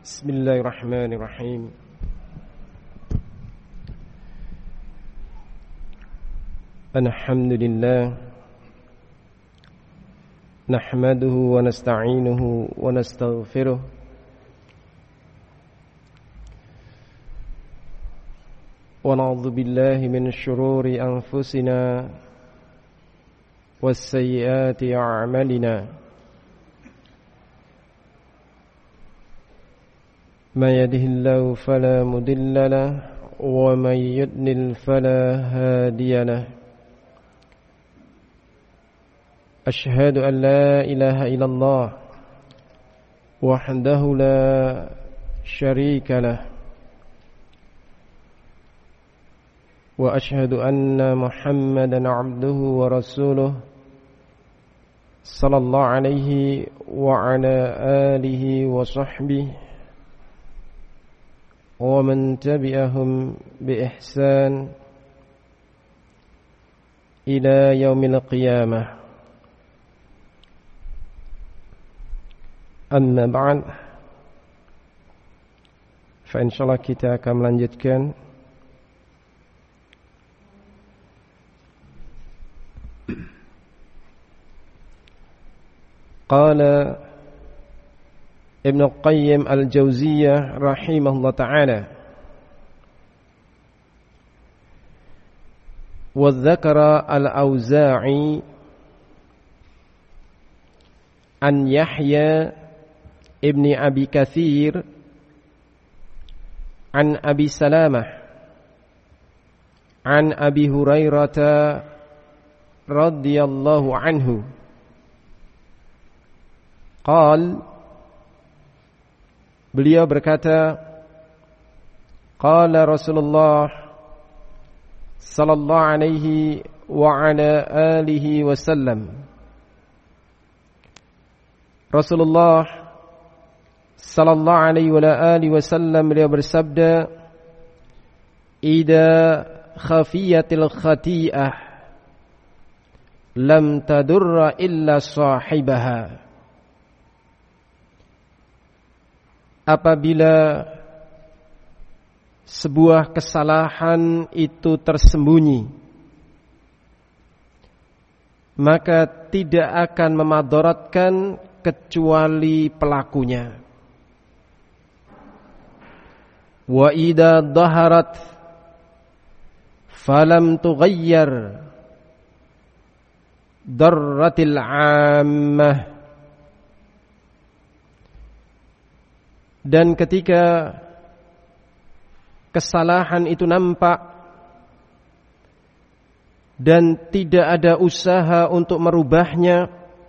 Bismillahirrahmanirrahim. Alhamdulillah, nahmaduhu wa nasta'inuhu wa nastaghfiruh, wa na'udzu billahi min syururi anfusina was sayyiati a'malina. من يهده الله فلا مضل له ومن يضلل فلا هادي له أشهد أن لا إله إلا الله وحده لا شريك له وأشهد أن محمدا عبده ورسوله صلى الله عليه وعلى آله وصحبه ومن تبعهم بإحسان إلى يوم القيامة. أما بعد, فإنشاءالlah kita akan melanjutkan qala Ibnu Qayyim al-Jauziyah rahimahullah ta'ala, wa dzakara al-Auza'i an Yahya ibni Abi Katsir an Abi Salamah an Abi Hurairah radhiyallahu anhu qala, beliau berkata, qala Rasulullah sallallahu alaihi wa ala alihi wasallam, Rasulullah sallallahu alaihi wa ala alihi wasallam beliau bersabda, idza khafiyatil khati'ah lam tadurra illa sahibaha. Apabila sebuah kesalahan itu tersembunyi, maka tidak akan memadaratkan kecuali pelakunya. Wa idza dhaharat falam tughayyar darratil 'ammah. Dan ketika kesalahan itu nampak dan tidak ada usaha untuk merubahnya,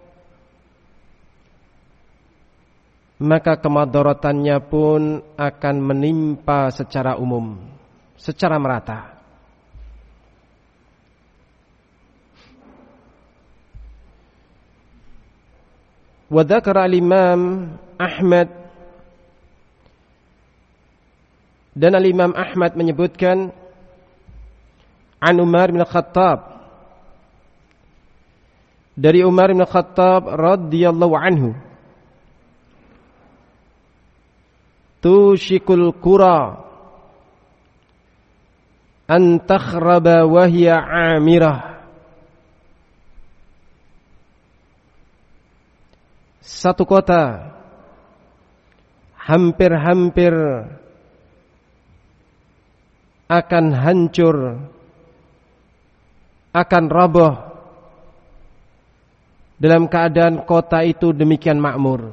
maka kemadaratannya pun akan menimpa secara umum, secara merata. Wa dzakara al-Imam Ahmad, dan Al-Imam Ahmad menyebutkan an Umar bin Khattab, dari Umar bin Khattab radhiyallahu anhu, tushikul qura an takhraba wa hiya amirah. Satu kota hampir-hampir akan hancur, akan roboh dalam keadaan kota itu demikian makmur.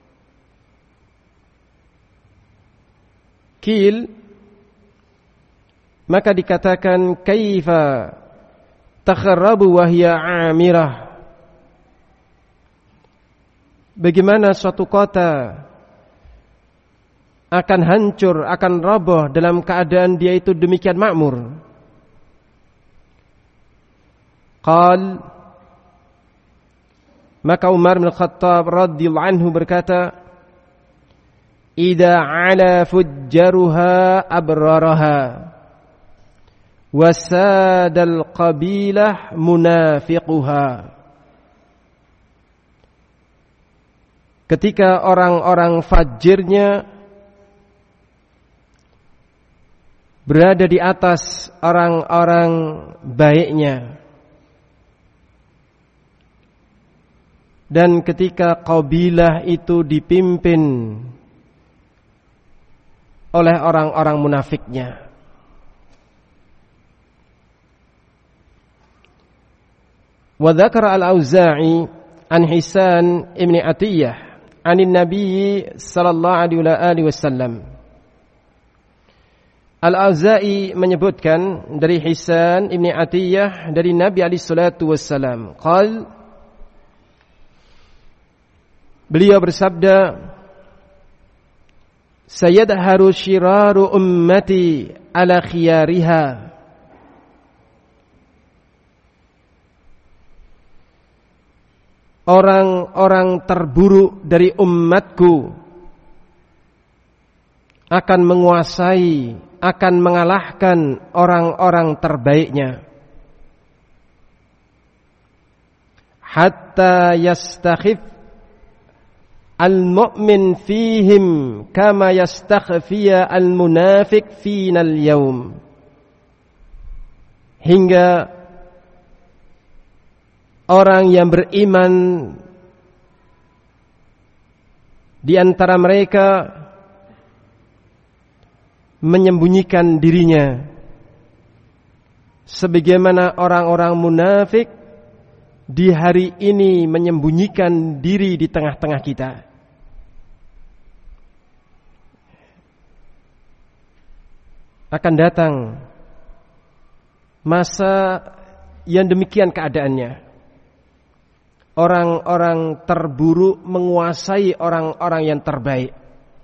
Qil, maka dikatakan kaifa takharrabu wa hiya amirah. Bagaimana suatu kota akan hancur, akan roboh dalam keadaan dia itu demikian makmur? Qal, maka Umar bin Khattab radhiyallahu anhu berkata, idza ala fujjaruha abraraha wasadal qabilah munafiquha. Ketika orang-orang fajirnya berada di atas orang-orang baiknya. Dan ketika kabilah itu dipimpin oleh orang-orang munafiknya. Wa dzakara al-Auza'i an Hisan ibn Atiyah anin Nabi sallallahu alaihi wasallam. Al-Auza'i menyebutkan dari Hisan ibn Atiyah dari Nabi alaihi salatu wasallam. Beliau bersabda, "Sayadharu syiraru ummati ala khiyariha." Orang-orang terburuk dari umatku akan menguasai, akan mengalahkan orang-orang terbaiknya. Hatta yastakhif al-mu'min fihim kama yastakhfiya al-munafiq fina al-yawm. Hingga orang yang beriman di antara mereka menyembunyikan dirinya sebagaimana orang-orang munafik di hari ini menyembunyikan diri di tengah-tengah kita. Akan datang masa yang demikian keadaannya. Orang-orang terburuk menguasai orang-orang yang terbaik.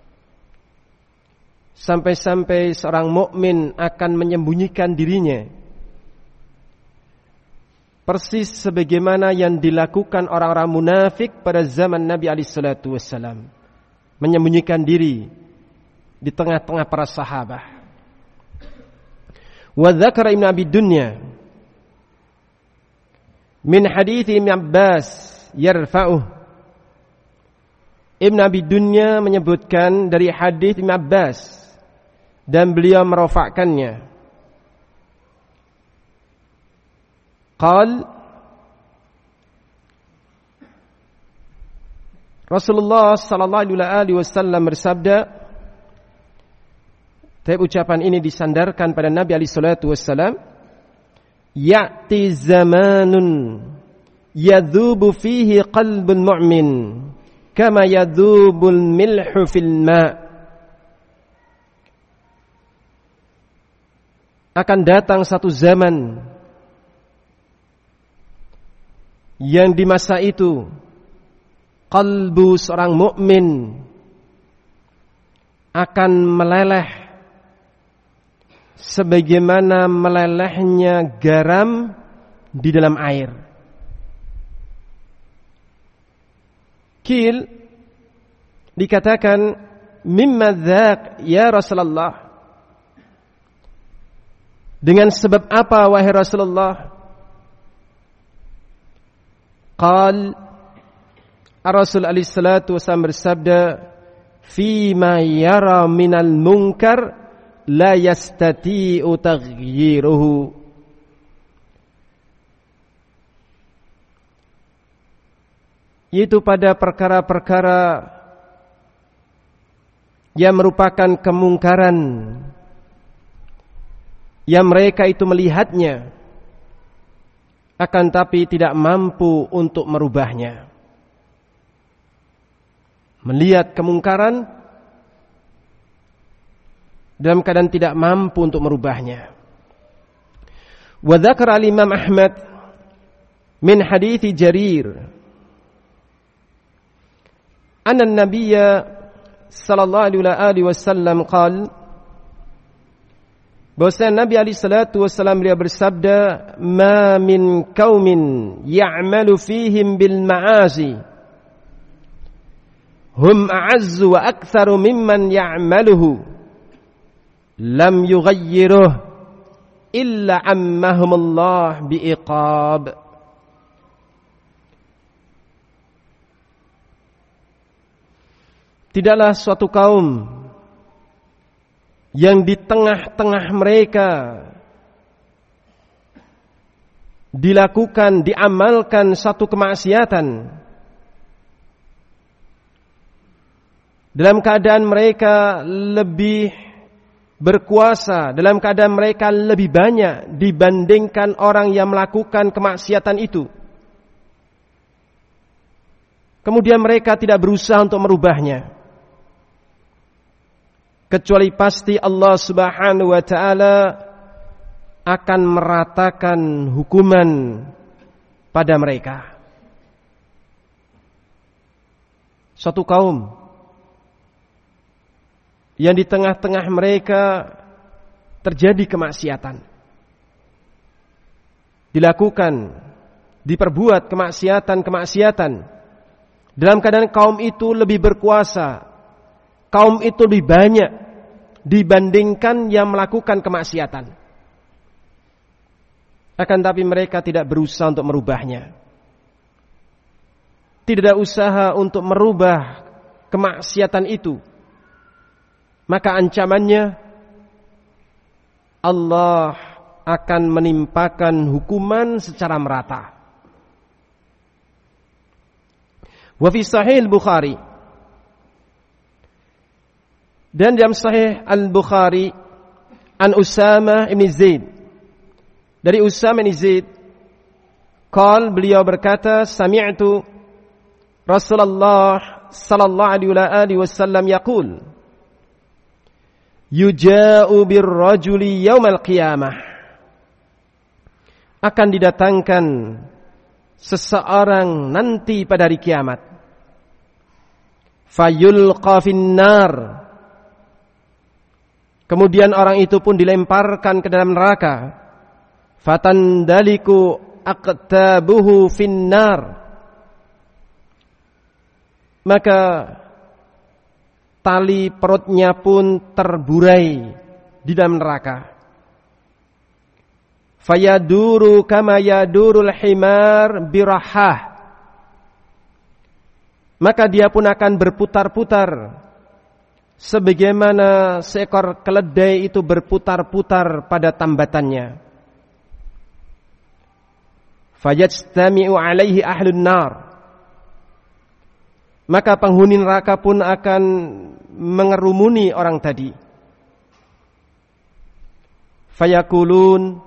Sampai-sampai seorang mukmin akan menyembunyikan dirinya. Persis sebagaimana yang dilakukan orang-orang munafik pada zaman Nabi alaihissalatu wassalam. Menyembunyikan diri di tengah-tengah para sahabat. Wa dzakara Ibnu Abi Dunya min hadits Ibnu Abbas yarfa'uh. Ibnu Abi Dunya menyebutkan dari hadis Ibnu Abbas dan beliau merofakkannya. Qal Rasulullah sallallahu alaihi wasallam bersabda, tapi ucapan ini disandarkan pada Nabi alaihi salatu wasallam, ya'ti zamanun yadhubu fihi qalbul mu'min kama yadhubul milhu fil ma'. Akan datang satu zaman yang di masa itu qalbu seorang mukmin akan meleleh sebagaimana melelehnya garam di dalam air. Qil, dikatakan mimma dzaq ya Rasulullah, dengan sebab apa wahai Rasulullah? Qal, Rasul alaihi salatu wasallam bersabda, fima yara minal munkar la yastati'u taghyiruhu. Yaitu pada perkara-perkara yang merupakan kemungkaran yang mereka itu melihatnya akan tapi tidak mampu untuk merubahnya. Melihat kemungkaran dalam keadaan tidak mampu untuk merubahnya. Wa dzakara al-Imam Ahmad min hadits Jarir anna an-nabiy sallallahu alaihi wasallam qala, bahwasanya Nabi alaihi salatu wasallam beliau bersabda, ma min qaumin ya'malu fihim bil ma'asi hum a'azzu wa aktsaru mimman ya'maluhu lam yughayyiruh illa ammahumullah biiqab. Tidaklah suatu kaum yang di tengah-tengah mereka dilakukan, diamalkan satu kemaksiatan, dalam keadaan mereka lebih berkuasa, dalam keadaan mereka lebih banyak dibandingkan orang yang melakukan kemaksiatan itu. Kemudian mereka tidak berusaha untuk merubahnya, kecuali pasti Allah Subhanahu wa ta'ala akan meratakan hukuman pada mereka. Suatu kaum yang di tengah-tengah mereka terjadi kemaksiatan, dilakukan, diperbuat kemaksiatan, dalam keadaan kaum itu lebih berkuasa, kaum itu lebih banyak dibandingkan yang melakukan kemaksiatan. Akan tapi mereka tidak berusaha untuk merubahnya. Tidak ada usaha untuk merubah kemaksiatan itu. Maka ancamannya, Allah akan menimpakan hukuman secara merata. Wa fi Sahih Al-Bukhari, dan dalam Sahih Al-Bukhari, an Usamah bin Zaid, dari Usamah bin Zaid, beliau berkata, sami'tu Rasulullah sallallahu alaihi wasallam yaqul, yuja'u birrajuli yaumal qiyamah, akan didatangkan seseorang nanti pada hari kiamat, fayulqa finnar, kemudian orang itu pun dilemparkan ke dalam neraka, fatandaliku aqtabuhu finnar, maka tali perutnya pun terburai di dalam neraka. Fayaduru kama yadurul himar birahah, maka dia pun akan berputar-putar sebagaimana seekor keledai itu berputar-putar pada tambatannya. Fayajtami'u alaihi ahlun nar, maka penghuni neraka pun akan mengerumuni orang tadi. Fayakulun,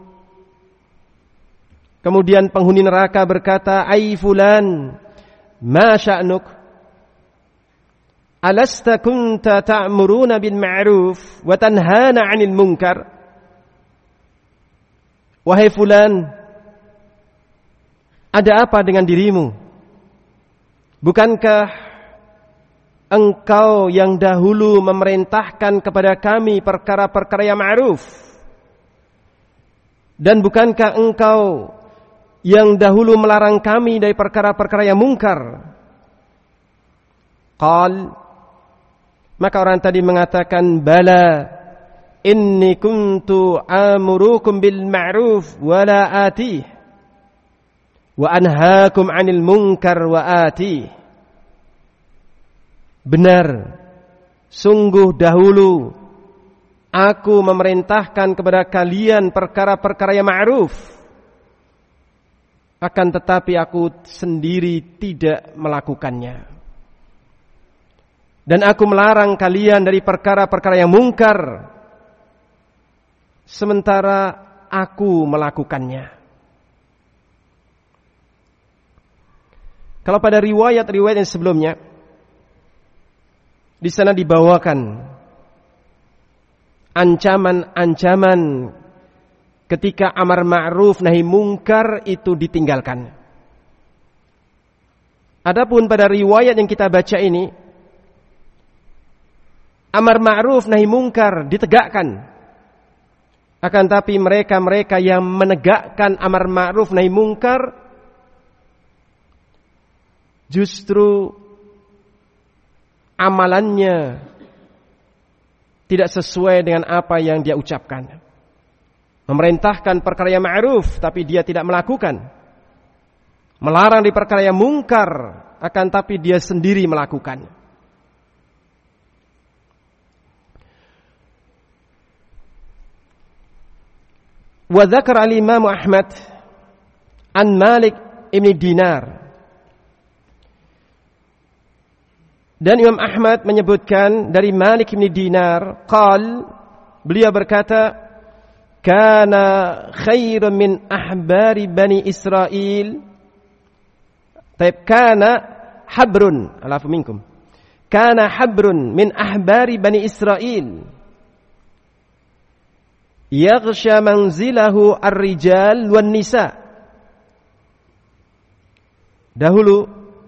kemudian penghuni neraka berkata, ai fulan, ma sya'nuk? Alasta kunta ta'muruna bil ma'ruf wa tanhana 'anil munkar? Wahai fulan, ada apa dengan dirimu? Bukankah engkau yang dahulu memerintahkan kepada kami perkara-perkara yang ma'ruf? Dan bukankah engkau yang dahulu melarang kami dari perkara-perkara yang mungkar? Qal, maka orang tadi mengatakan, bala, inni kuntu amurukum bil ma'ruf wa la atih, wa anhaakum 'anil munkar wa atih. Benar, sungguh dahulu aku memerintahkan kepada kalian perkara-perkara yang ma'ruf, akan tetapi aku sendiri tidak melakukannya. Dan aku melarang kalian dari perkara-perkara yang mungkar, sementara aku melakukannya. Kalau pada riwayat-riwayat yang sebelumnya, di sana dibawakan ancaman-ancaman ketika amar ma'ruf nahi mungkar itu ditinggalkan. Adapun pada riwayat yang kita baca ini, amar ma'ruf nahi mungkar ditegakkan. Akan tapi mereka-mereka yang menegakkan amar ma'ruf nahi mungkar justru amalannya tidak sesuai dengan apa yang dia ucapkan. Memerintahkan perkara yang ma'ruf tapi dia tidak melakukan. Melarang di perkara yang mungkar akan tapi dia sendiri melakukan. Wa dzakara al-Imam Ahmad an Malik ibn Dinar. Dan Imam Ahmad menyebutkan dari Malik ibn Dinar, beliau berkata, kana khairun min ahbari bani Israel. Kana habrun, alafu minkum. Kana habrun min ahbari bani Israel. Yaghsha manzilahu ar-rijal wan nisa. Dahulu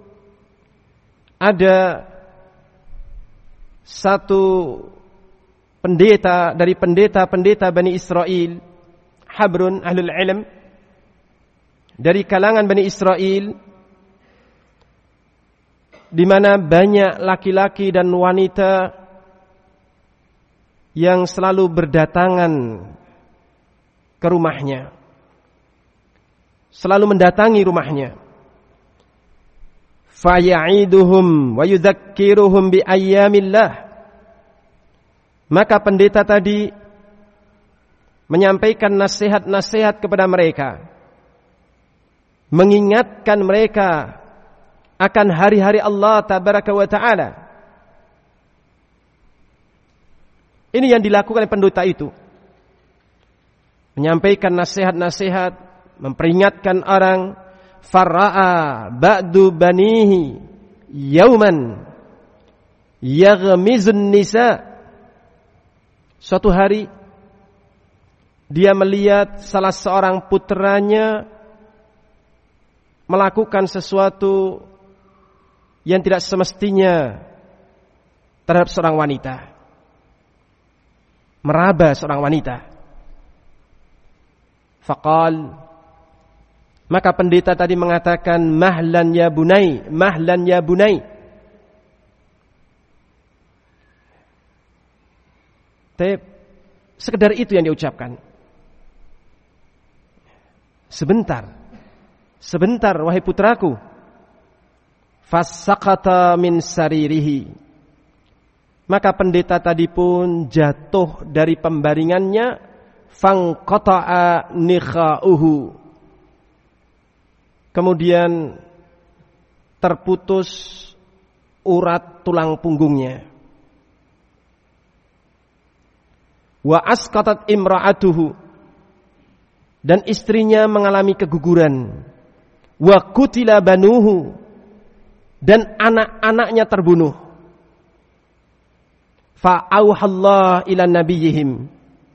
ada satu pendeta dari pendeta-pendeta Bani Israel, habrun ahlul ilm, dari kalangan Bani Israel, di mana banyak laki-laki dan wanita yang selalu berdatangan ke rumahnya, selalu mendatangi rumahnya. Faya'iduhum wa yudzakiruhum bi ayyamillah. Maka pendeta tadi menyampaikan nasihat-nasihat kepada mereka, mengingatkan mereka akan hari-hari Allah tabaraka wa ta'ala. Ini yang dilakukan oleh pendeta itu, menyampaikan nasihat-nasihat, memperingatkan orang. Farra'a ba'du banihi yauman yaghmizun nisa. Suatu hari dia melihat salah seorang putranya melakukan sesuatu yang tidak semestinya terhadap seorang wanita, meraba seorang wanita. Faqal, maka pendeta tadi mengatakan, mahlan ya bunai, mahlan ya bunai. Sekedar itu yang diucapkan. Sebentar, sebentar wahai putraku. Fasaqata min saririhi. Maka pendeta tadi pun jatuh dari pembaringannya. Fangqata'a nikha'uhu. Kemudian terputus urat tulang punggungnya. Wa asqatat imra'atuhu. Dan istrinya mengalami keguguran. Wa qutila banuhu. Dan anak-anaknya terbunuh. Fa'auhallah ila nabiyihim.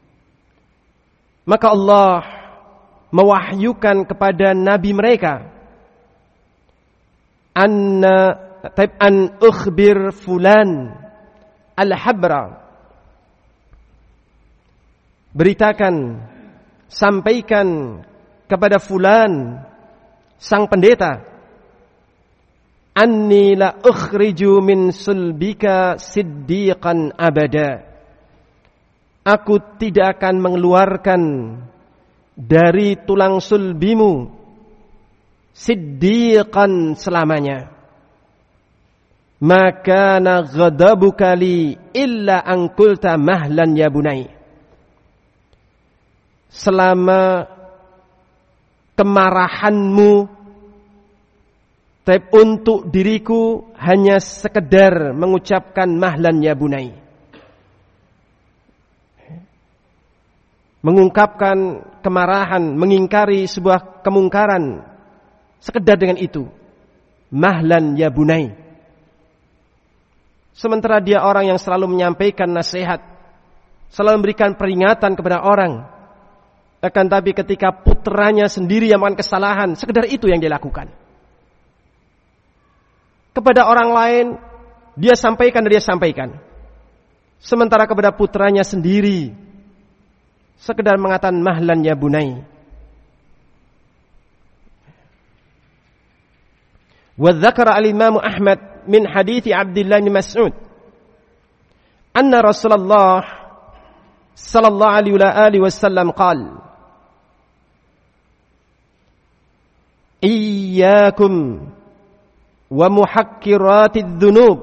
Maka Allah mewahyukan kepada nabi mereka, an ukhbir fulan al-habra. Beritakan, sampaikan kepada fulan sang pendeta, anni la ukhriju min sulbika siddiqan abada. Aku tidak akan mengeluarkan dari tulang sulbimu siddiqan selamanya. Maka na ghadabuka li illa an qulta mahlan ya bunai. Selama kemarahanmu untuk diriku hanya sekedar mengucapkan mahlan ya bunai, mengungkapkan kemarahan, mengingkari sebuah kemungkaran, sekedar dengan itu, mahlan ya bunai. Sementara dia orang yang selalu menyampaikan nasihat, selalu memberikan peringatan kepada orang, akan tapi ketika putranya sendiri yang melakukan kesalahan, sekedar itu yang dia lakukan. Kepada orang lain dia sampaikan dan dia sampaikan, sementara kepada putranya sendiri sekedar mengatakan mahlan ya bunai. Wa dzakara al-Imam Ahmad min hadits Abdullah bin Mas'ud anna Rasulullah sallallahu alaihi wasallam qala iyyakum wa muhakkiratidz dzunub.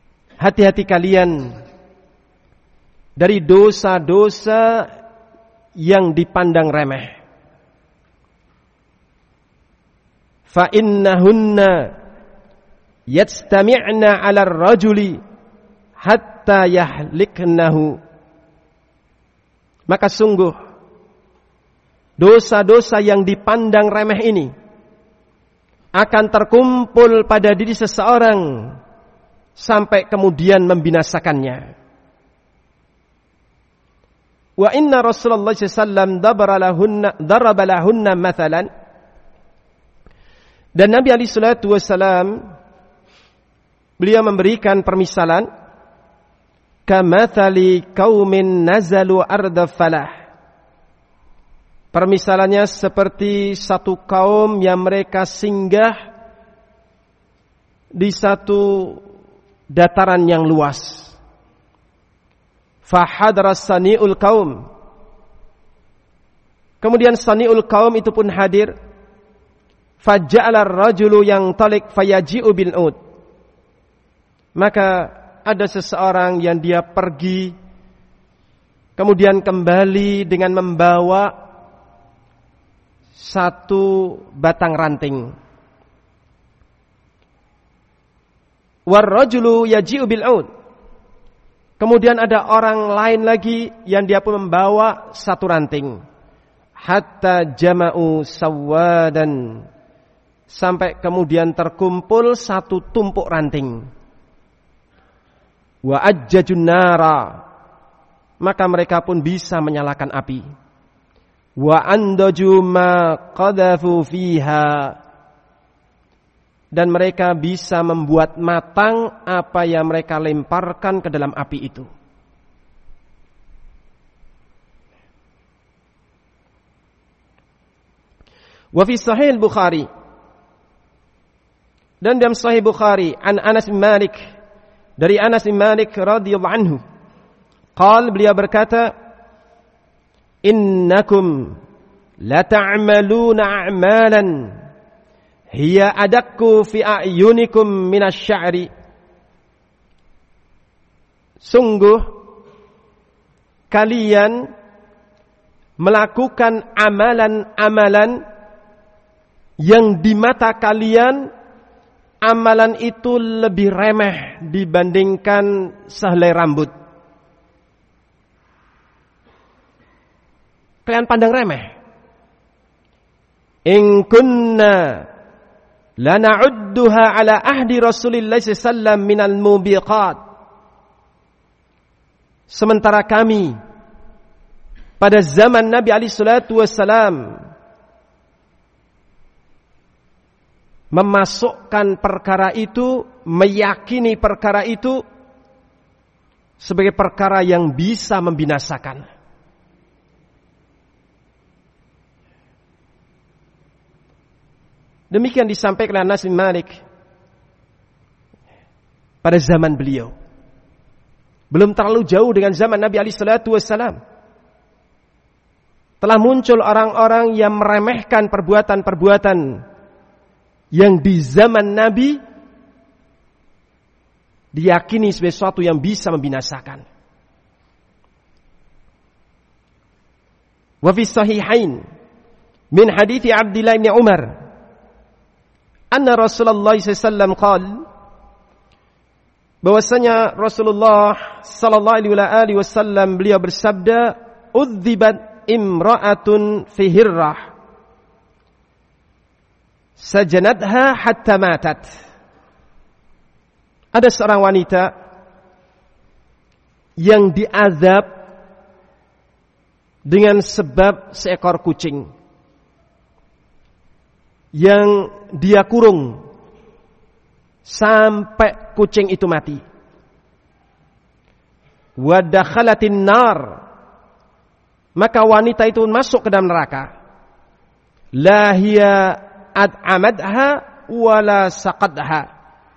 Hati-hati kalian dari dosa-dosa yang dipandang remeh. Fa innahunna yastami'na 'ala ar-rajuli hatta yahliknahu. Maka sungguh dosa-dosa yang dipandang remeh ini akan terkumpul pada diri seseorang sampai kemudian membinasakannya. Wa inna Rasulullah sallallahu daraba lahunna mathalan. Dan Nabi alaihi salatu wasallam beliau memberikan permisalan kamathali qaumin nazalu arda falah. Permisalannya seperti satu kaum yang mereka singgah di satu dataran yang luas. Fahadara sani'ul kaum. Kemudian sani'ul kaum itu pun hadir. Faja'ala ar-rajulu yang talik fayaji'u bil'ud. Maka ada seseorang yang dia pergi kemudian kembali dengan membawa satu batang ranting. War-rajulu yaji'u bil'ud. Kemudian ada orang lain lagi yang dia pun membawa satu ranting. Hatta jama'u sawadan. Sampai kemudian terkumpul satu tumpuk ranting. Wa ajjajun nara. Maka mereka pun bisa menyalakan api. Wa andaju ma qadhafu fiha. Dan mereka bisa membuat matang apa yang mereka lemparkan ke dalam api itu. Wa fi Sahih Bukhari. Dan dalam Sahih Bukhari an Anas bin Malik, dari Anas bin Malik radhiyallahu anhu, beliau berkata, innakum la ta'maluna a'malan hiya adakku fi a'yunikum minasy'ari. Sungguh kalian melakukan amalan-amalan yang di mata kalian amalan itu lebih remeh dibandingkan sehelai rambut. Kalian pandang remeh. In kunna lana'udduha ala ahdi Rasulillah sallallahu minal mubiqat. Sementara kami pada zaman Nabi alaihi salatu wassalam memasukkan perkara itu, meyakini perkara itu sebagai perkara yang bisa membinasakan. Demikian disampaikan oleh Anas bin Malik pada zaman beliau. Belum terlalu jauh dengan zaman Nabi alaihi salatu wassalam. Telah muncul orang-orang yang meremehkan perbuatan-perbuatan yang di zaman Nabi diyakini sebagai sesuatu yang bisa membinasakan. Wa fi sahihain min hadithi Abdullah bin Umar anna Rasulullah sallallahu alaihi wasallam qala, bahwasanya Rasulullah sallallahu alaihi wasallam beliau bersabda, udzibat imra'atun fi hirrah sajanatha hatta matat. Ada seorang wanita yang diazab dengan sebab seekor kucing yang dia kurung sampai kucing itu mati. Wa dakhalatin nar. Maka wanita itu masuk ke dalam neraka. La hiya ad'amadha wala saqadha.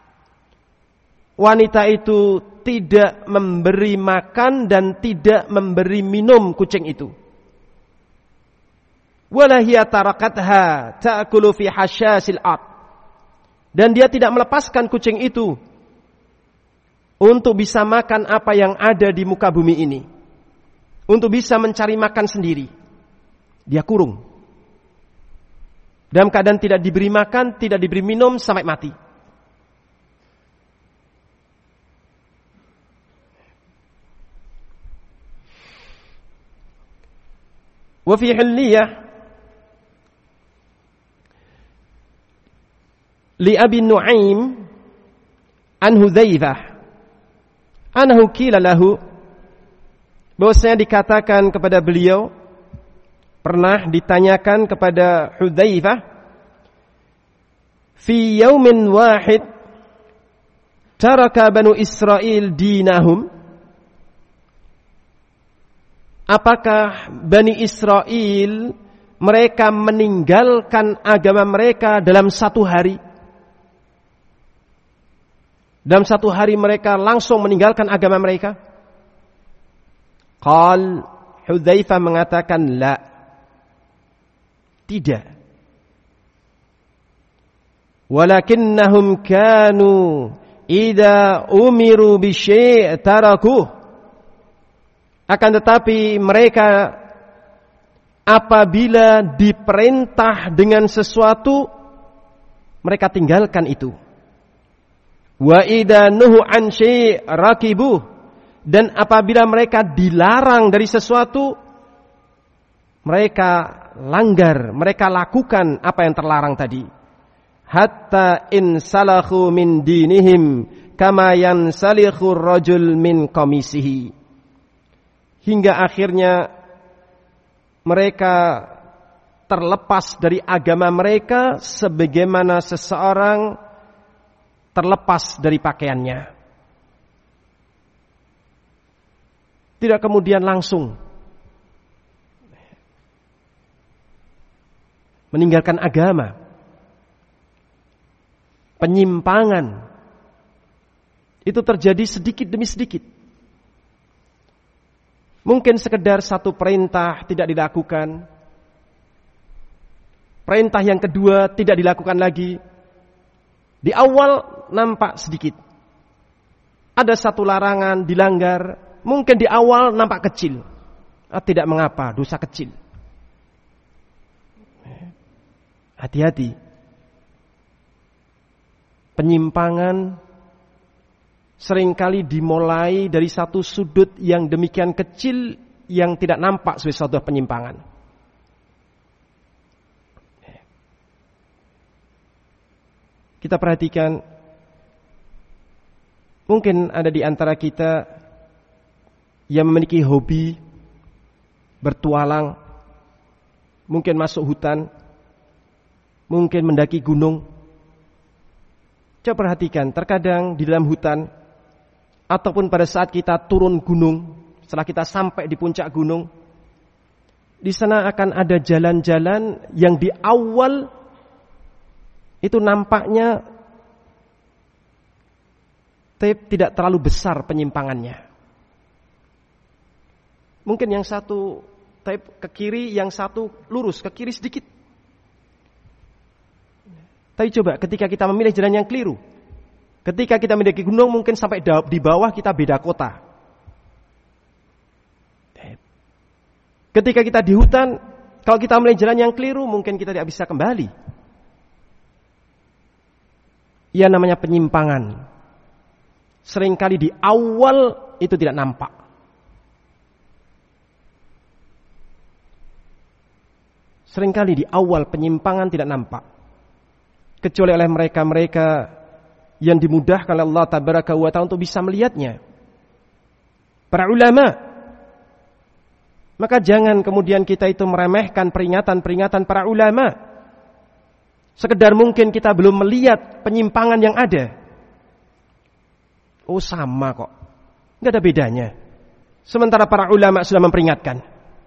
Wanita itu tidak memberi makan dan tidak memberi minum kucing itu. Wala hiya tarakatha ta'kulu fi hasyasil ard. Dan dia tidak melepaskan kucing itu untuk bisa makan apa yang ada di muka bumi ini, untuk bisa mencari makan sendiri. Dia kurung. Dalam keadaan tidak diberi makan, tidak diberi minum sampai mati. Wa fi Hilyah li Abi Nu'aim an Hudzaifah annahu qila lahu, bahwasanya dikatakan kepada beliau, pernah ditanyakan kepada Hudzaifah, fi yaumin wahid taraka Banu Israil dinahum, apakah Bani Israel mereka meninggalkan agama mereka dalam satu hari? Dalam satu hari mereka langsung meninggalkan agama mereka? Qal, Hudzaifah mengatakan, la, tidak. Walakinnahum kanu idza umiru bi syai' tarakuh. Akan tetapi mereka apabila diperintah dengan sesuatu, mereka tinggalkan itu. Wa idza nuhu an syai' rakibuh, dan apabila mereka dilarang dari sesuatu, mereka langgar, mereka lakukan apa yang terlarang tadi. Hatta in salakhu min dinihim kama yansalikhu rajul min qamisihi, hingga akhirnya mereka terlepas dari agama mereka sebagaimana seseorang terlepas dari pakaiannya. Tidak kemudian langsung meninggalkan agama. Penyimpangan itu terjadi sedikit demi sedikit. Mungkin sekedar satu perintah tidak dilakukan, perintah yang kedua tidak dilakukan lagi. Di awal nampak sedikit, ada satu larangan dilanggar, mungkin di awal nampak kecil, tidak mengapa, dosa kecil. Hati-hati. Penyimpangan seringkali dimulai dari satu sudut yang demikian kecil yang tidak nampak sebagai suatu penyimpangan. Kita perhatikan, mungkin ada di antara kita yang memiliki hobi bertualang, mungkin masuk hutan, mungkin mendaki gunung. Coba perhatikan, terkadang di dalam hutan ataupun pada saat kita turun gunung, setelah kita sampai di puncak gunung, di sana akan ada jalan-jalan yang di awal itu nampaknya tidak terlalu besar penyimpangannya. Mungkin yang satu ke kiri, yang satu lurus ke kiri sedikit. Tapi coba ketika kita memilih jalan yang keliru, ketika kita mendaki gunung, mungkin sampai di bawah kita beda kota. Ketika kita di hutan, kalau kita memilih jalan yang keliru, mungkin kita tidak bisa kembali. Ia namanya penyimpangan. Seringkali di awal itu tidak nampak. Seringkali di awal penyimpangan tidak nampak. Kecuali oleh mereka-mereka yang dimudahkan oleh Allah Tabaraka wa Ta'ala untuk bisa melihatnya. Para ulama. Maka jangan kemudian kita itu meremehkan peringatan-peringatan para ulama. Sekedar mungkin kita belum melihat penyimpangan yang ada. Oh sama kok, nggak ada bedanya. Sementara para ulama sudah memperingatkan.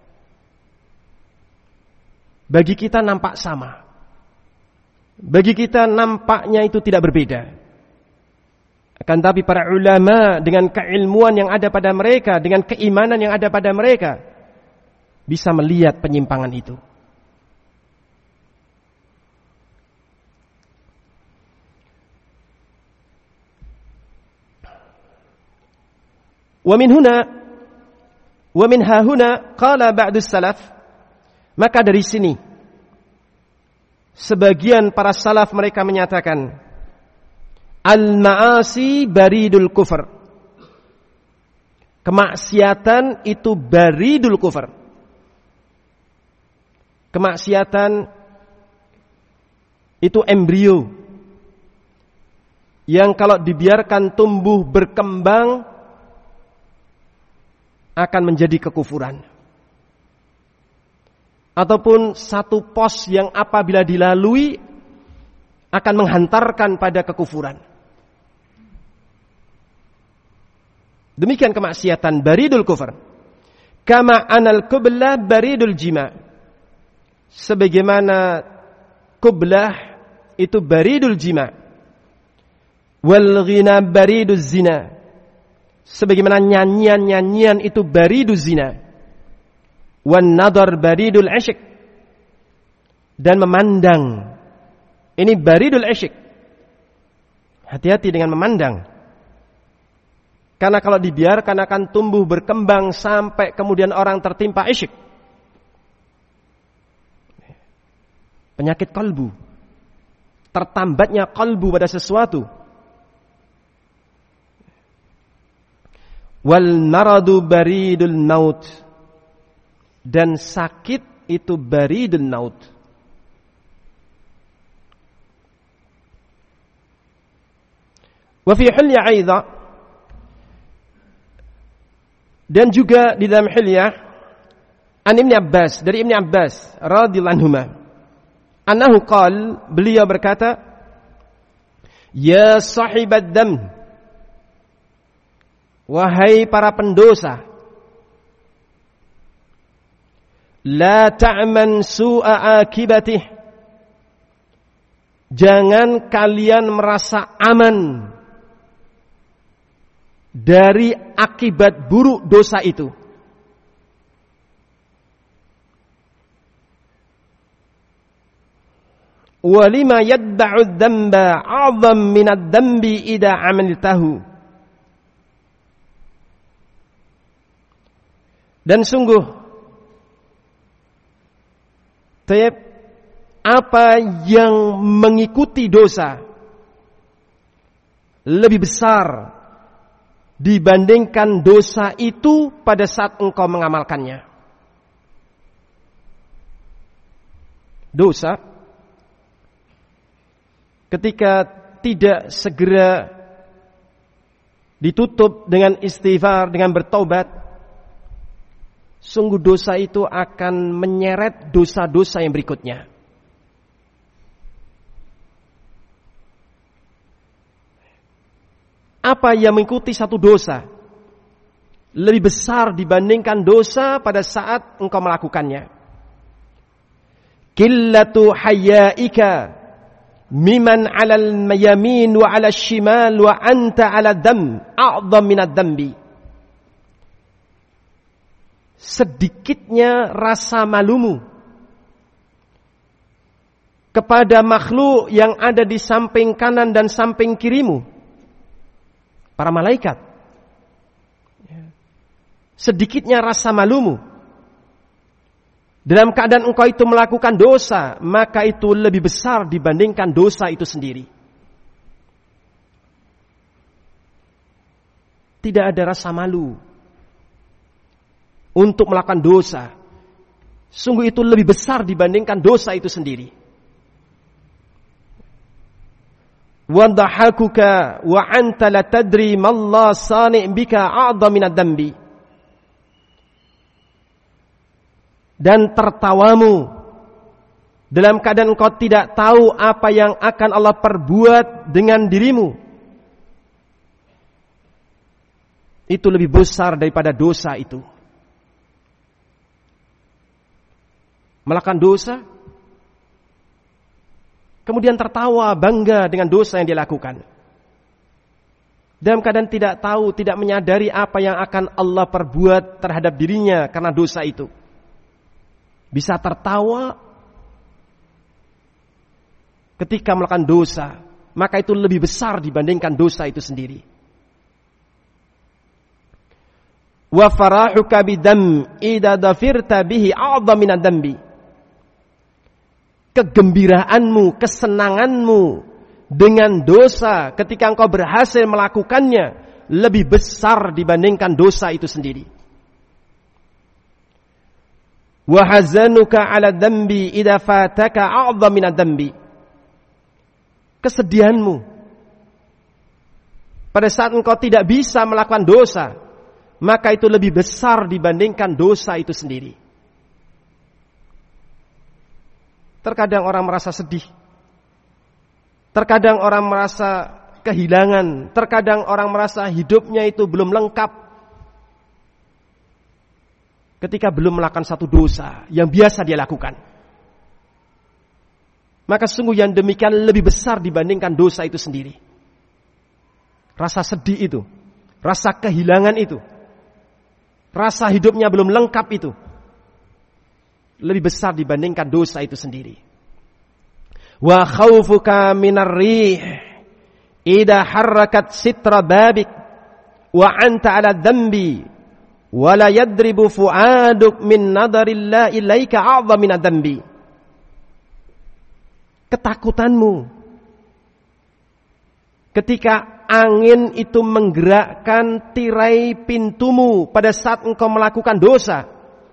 Bagi kita nampak sama. Bagi kita nampaknya itu tidak berbeda. Akan tapi para ulama dengan keilmuan yang ada pada mereka, dengan keimanan yang ada pada mereka, bisa melihat penyimpangan itu. Wa min huna qala ba'du salaf, Maka dari sini sebagian para salaf mereka menyatakan al-ma'asi baridul kufur. Kemaksiatan itu baridul kufur. Kemaksiatan itu embrio yang kalau dibiarkan tumbuh berkembang akan menjadi kekufuran. Ataupun satu pos yang apabila dilalui akan menghantarkan pada kekufuran. Demikian kemaksiatan baridul kufur. Kama anal qublah baridul jima. Sebagaimana qublah itu baridul jima. Wal ghina bariduz zina. Sebagaimana nyanyian-nyanyian itu bariduz zina. Wan nadar baridul asyik. Dan memandang. Ini baridul asyik. Hati-hati dengan memandang. Karena kalau dibiarkan akan tumbuh berkembang sampai kemudian orang tertimpa asyik. Penyakit kalbu. Tertambatnya kalbu pada sesuatu. Wal maradu baridul maut. Dan sakit itu baridul maut. Wa fi hilya aidha. Dan juga di dalam hilyah an Ibnu Abbas, dari Ibnu Abbas radhiyallahu anhuma, annahu qala, beliau berkata, ya sahibad dam, wahai para pendosa, la ta'man su'a akibatih, jangan kalian merasa aman dari akibat buruk dosa itu. Walima yadba'u dzamba 'azam min ad-dzambi idza 'amiltahu. Dan sungguh apa yang mengikuti dosa lebih besar dibandingkan dosa itu pada saat engkau mengamalkannya. Dosa ketika tidak segera ditutup dengan istighfar, dengan bertaubat, sungguh dosa itu akan menyeret dosa-dosa yang berikutnya. Apa yang mengikuti satu dosa lebih besar dibandingkan dosa pada saat engkau melakukannya. Qillatu hayaika miman 'alal yamin wa 'alal shimal wa anta 'ala dam a'dham min ad-dambi. Sedikitnya rasa malumu kepada makhluk yang ada di samping kanan dan samping kirimu, para malaikat. Sedikitnya rasa malumu dalam keadaan engkau itu melakukan dosa, maka itu lebih besar dibandingkan dosa itu sendiri. Tidak ada rasa malu untuk melakukan dosa. Sungguh itu lebih besar dibandingkan dosa itu sendiri. Wadahakuka wa anta la tadri ma Allah sani' bika a'dha min ad-dambi. Dan tertawamu dalam keadaan engkau tidak tahu apa yang akan Allah perbuat dengan dirimu, itu lebih besar daripada dosa itu. Melakukan dosa, kemudian tertawa bangga dengan dosa yang dia lakukan, dalam keadaan tidak tahu, tidak menyadari apa yang akan Allah perbuat terhadap dirinya karena dosa itu. Bisa tertawa ketika melakukan dosa, maka itu lebih besar dibandingkan dosa itu sendiri. Wa farahuka bidam idza dafirta bihi a'dha min ad-dambi. kegembiraanmu, kesenanganmu dengan dosa ketika engkau berhasil melakukannya lebih besar dibandingkan dosa itu sendiri. Wa hazanuka 'ala dzambi idza fataka a'dham min adz-dzambi. Kesedihanmu pada saat engkau tidak bisa melakukan dosa, maka itu lebih besar dibandingkan dosa itu sendiri. Terkadang orang merasa sedih. Terkadang orang merasa kehilangan. Terkadang orang merasa hidupnya itu belum lengkap. Ketika belum melakukan satu dosa yang biasa dia lakukan. Maka sungguh yang demikian lebih besar dibandingkan dosa itu sendiri. Rasa sedih itu. Rasa kehilangan itu. Rasa hidupnya belum lengkap itu. Lebih besar dibandingkan dosa itu sendiri. Wa khaufuka minar rih idza harakat sitra babik wa anta 'ala dzambi wa la yadribu fuaduk min nadarillah ilaika 'a'dham min adz-dzambi. Ketakutanmu ketika angin itu menggerakkan tirai pintumu pada saat engkau melakukan dosa,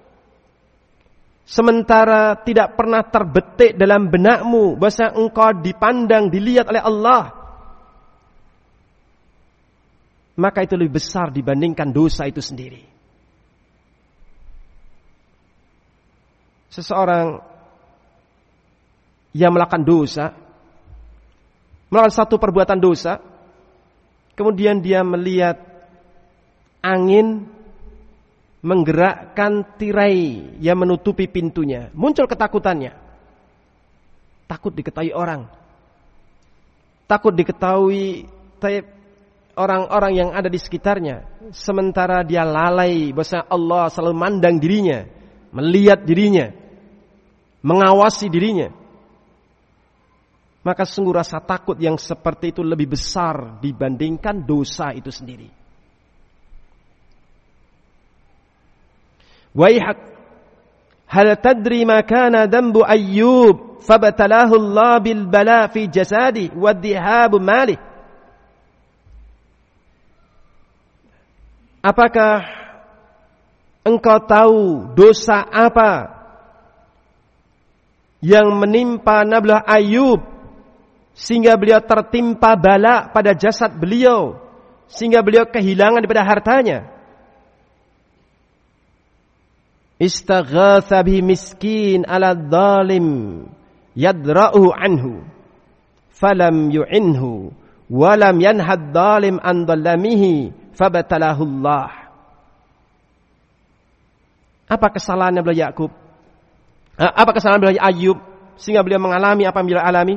sementara tidak pernah terbetik dalam benakmu bahwa engkau dipandang, dilihat oleh Allah, maka itu lebih besar dibandingkan dosa itu sendiri. Seseorang yang melakukan dosa, melakukan satu perbuatan dosa, kemudian dia melihat angin menggerakkan tirai yang menutupi pintunya. Muncul ketakutannya. Takut diketahui orang. Takut diketahui orang-orang yang ada di sekitarnya. Sementara dia lalai bahwa Allah selalu mandang dirinya, melihat dirinya, mengawasi dirinya. Maka sungguh rasa takut yang seperti itu lebih besar dibandingkan dosa itu sendiri. Waihak, hal tadri ma kana dhanbu Ayyub fabtalahu Allah bil bala fi jasadi wa dhihabu malih. Apakah engkau tahu dosa apa yang menimpa Nabiullah Ayyub sehingga beliau tertimpa bala pada jasad beliau, sehingga beliau kehilangan daripada hartanya? Istaghatha bihi miskin ala dhalim yadra'uhu anhu falam yu'inhu walam yanhad dhalim an dhalamihi fabtalahu Allah. Apa kesalahan Nabi Yakub? Apa kesalahan Nabi Ayyub sehingga beliau mengalami apa yang beliau alami?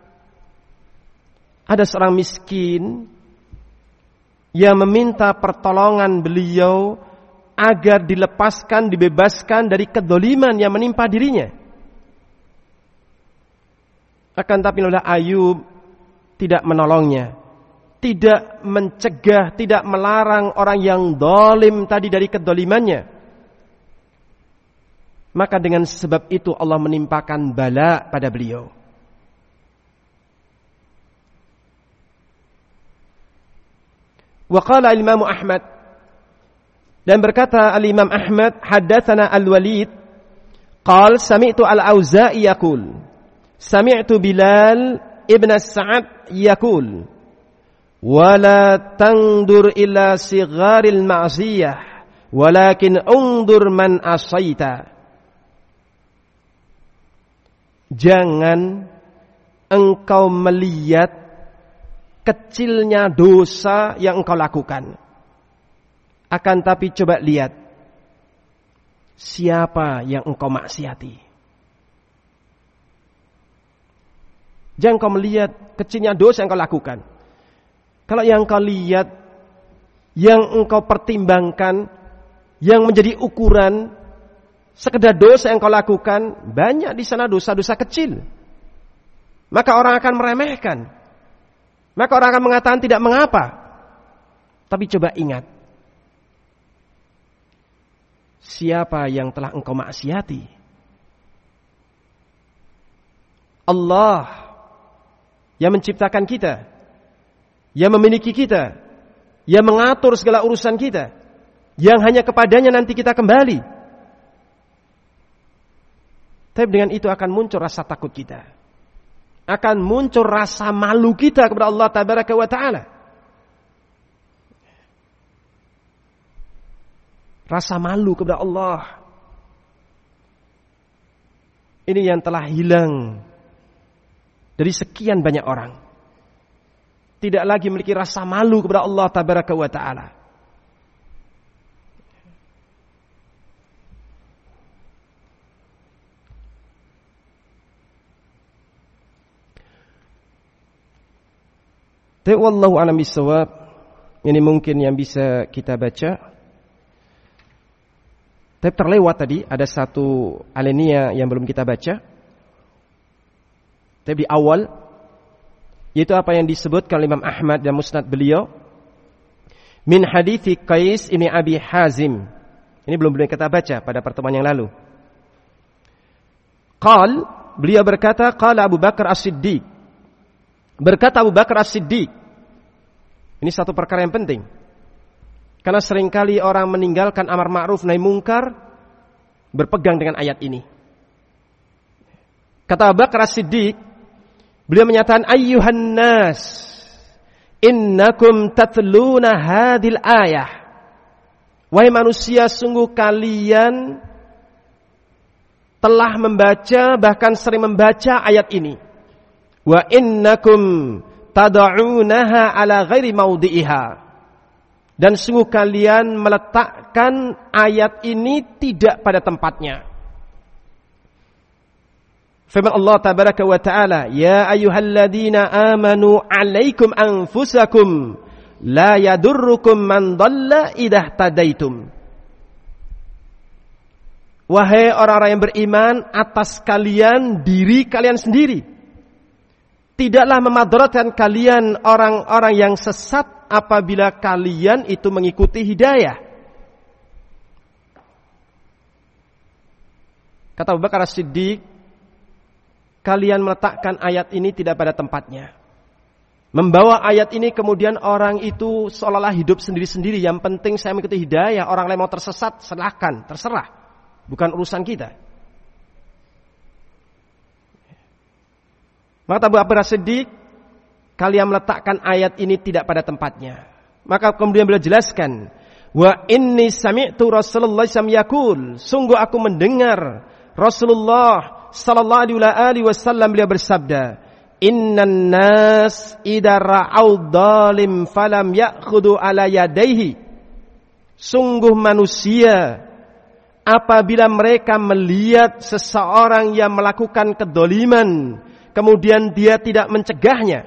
Ada seorang miskin yang meminta pertolongan beliau agar dilepaskan, dibebaskan dari kedzaliman yang menimpa dirinya. Akan tapi Nabi Ayyub tidak menolongnya, tidak mencegah, tidak melarang orang yang zalim tadi dari kedzalimannya. Maka dengan sebab itu Allah menimpakan bala pada beliau. Wa qala al-Imam Ahmad, dan berkata al-Imam Ahmad, haddatsana al-Walid qal sami'tu al-Auza'i yaqul sami'tu Bilal ibn Sa'ad yaqul wala tandur ila sigharil ma'siyah walakin undur man asaita. Jangan engkau melihat kecilnya dosa yang engkau lakukan, akan tapi coba lihat siapa yang engkau maksiati. Jangan engkau melihat kecilnya dosa yang engkau lakukan. Kalau yang engkau lihat, yang engkau pertimbangkan, yang menjadi ukuran sekedar dosa yang engkau lakukan, banyak di sana dosa-dosa kecil, maka orang akan meremehkan. Maka orang akan mengatakan tidak mengapa. Tapi coba ingat, siapa yang telah engkau maksiati? Allah yang menciptakan kita, yang memiliki kita, yang mengatur segala urusan kita, yang hanya kepadanya nanti kita kembali. Tapi dengan itu akan muncul rasa takut kita, akan muncul rasa malu kita kepada Allah Tabaraka wa Ta'ala. Rasa malu kepada Allah ini yang telah hilang dari sekian banyak orang. Tidak lagi memiliki rasa malu kepada Allah Tabaraka wa Ta'ala. Tapi wallahu a'lam bishawab, ini mungkin yang bisa kita baca. Tapi terlewat tadi ada satu alinea yang belum kita baca. Tapi di awal, yaitu apa yang disebutkan Imam Ahmad dan Musnad beliau, min hadithi Qais ini Abi Hazim. Ini belum kita baca pada pertemuan yang lalu. Beliau berkata, qala Abu Bakar As-Siddiq. Berkata Abu Bakar As-Siddiq. Ini satu perkara yang penting. Karena seringkali orang meninggalkan amar ma'ruf nahi mungkar berpegang dengan ayat ini. Kata Abu Bakar As-Siddiq, beliau menyatakan, ayyuhan nas, innakum tatluna hadil ayah. Wahai manusia, sungguh kalian telah membaca, bahkan sering membaca ayat ini. Wa innakum tada'unaha ala ghairi maudi'iha. Dan sungguh kalian meletakkan ayat ini tidak pada tempatnya. Firman Allah Tabaraka wa Ta'ala, ya ayyuhalladzina amanu alaikum anfusakum la yadurrukum man dhalla idha tadaitum. Wahai orang-orang yang beriman, atas kalian diri kalian sendiri. Tidaklah memadaratkan kalian orang-orang yang sesat apabila kalian itu mengikuti hidayah. Kata Abu Bakar As-Siddiq, kalian meletakkan ayat ini tidak pada tempatnya. Membawa ayat ini kemudian orang itu seolah-olah hidup sendiri-sendiri. Yang penting saya mengikuti hidayah. Orang lain mau tersesat, silakan, terserah. Bukan urusan kita. Maka Abu Bakar As-Siddiq, kalian meletakkan ayat ini tidak pada tempatnya. Maka kemudian beliau jelaskan, wa inni sami'tu Rasulullah sallallahu alaihi wasallam, sungguh aku mendengar Rasulullah sallallahu alaihi wasallam beliau bersabda, innan nas idza ra'au dhalim falam ya'khudhu ala yadayhi. Sungguh manusia apabila mereka melihat seseorang yang melakukan kedoliman, kemudian dia tidak mencegahnya.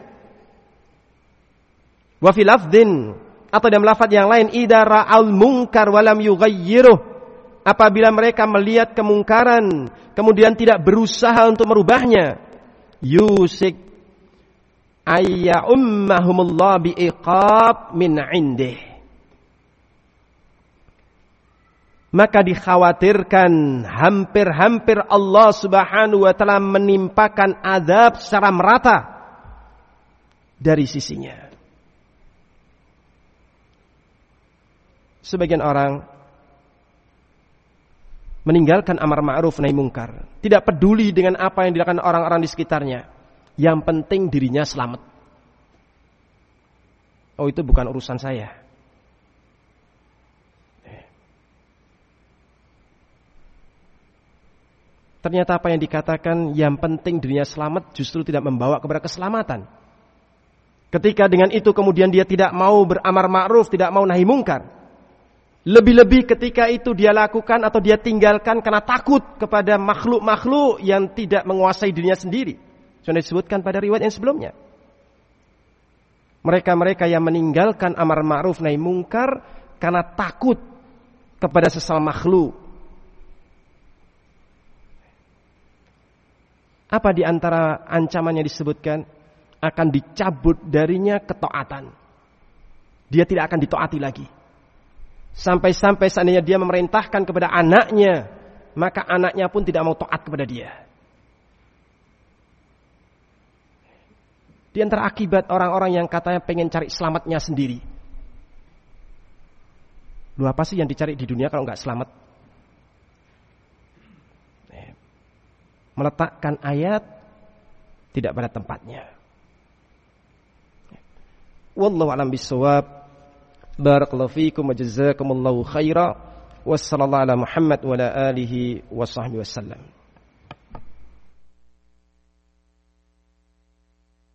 Wa fi lafdhin, atau dalam lafaz yang lain, idza ra'al munkar wa lam yughayyiruh, apabila mereka melihat kemungkaran kemudian tidak berusaha untuk merubahnya, yusik ayya ummahumullah biiqab min indih, maka dikhawatirkan hampir-hampir Allah Subhanahu wa ta'ala menimpakan azab secara merata dari sisinya. Sebagian orang meninggalkan amar ma'ruf nahi mungkar, tidak peduli dengan apa yang dilakukan orang-orang di sekitarnya. Yang penting dirinya selamat. Oh, itu bukan urusan saya. Ternyata apa yang dikatakan yang penting dirinya selamat justru tidak membawa kepada keselamatan. Ketika dengan itu kemudian dia tidak mau beramar ma'ruf, tidak mau nahi mungkar. Lebih-lebih ketika itu dia lakukan atau dia tinggalkan karena takut kepada makhluk-makhluk yang tidak menguasai dirinya sendiri. Sudah disebutkan pada riwayat yang sebelumnya. Mereka-mereka yang meninggalkan amar ma'ruf nahi mungkar karena takut kepada sesama makhluk. Apa di antara ancaman yang disebutkan? Akan dicabut darinya ketaatan. Dia tidak akan ditaati lagi. Sampai-sampai seandainya dia memerintahkan kepada anaknya, maka anaknya pun tidak mau taat kepada dia. Di antara akibat orang-orang yang katanya pengen cari selamatnya sendiri. Lu apa sih yang dicari di dunia kalau nggak selamat? Meletakkan ayat tidak pada tempatnya. Wallahu a'lam bissawab. Barakallahu fiikum wa jazakumullahu khaira. Wassallallahu ala Muhammad wa ala alihi wa sahbihi wasallam.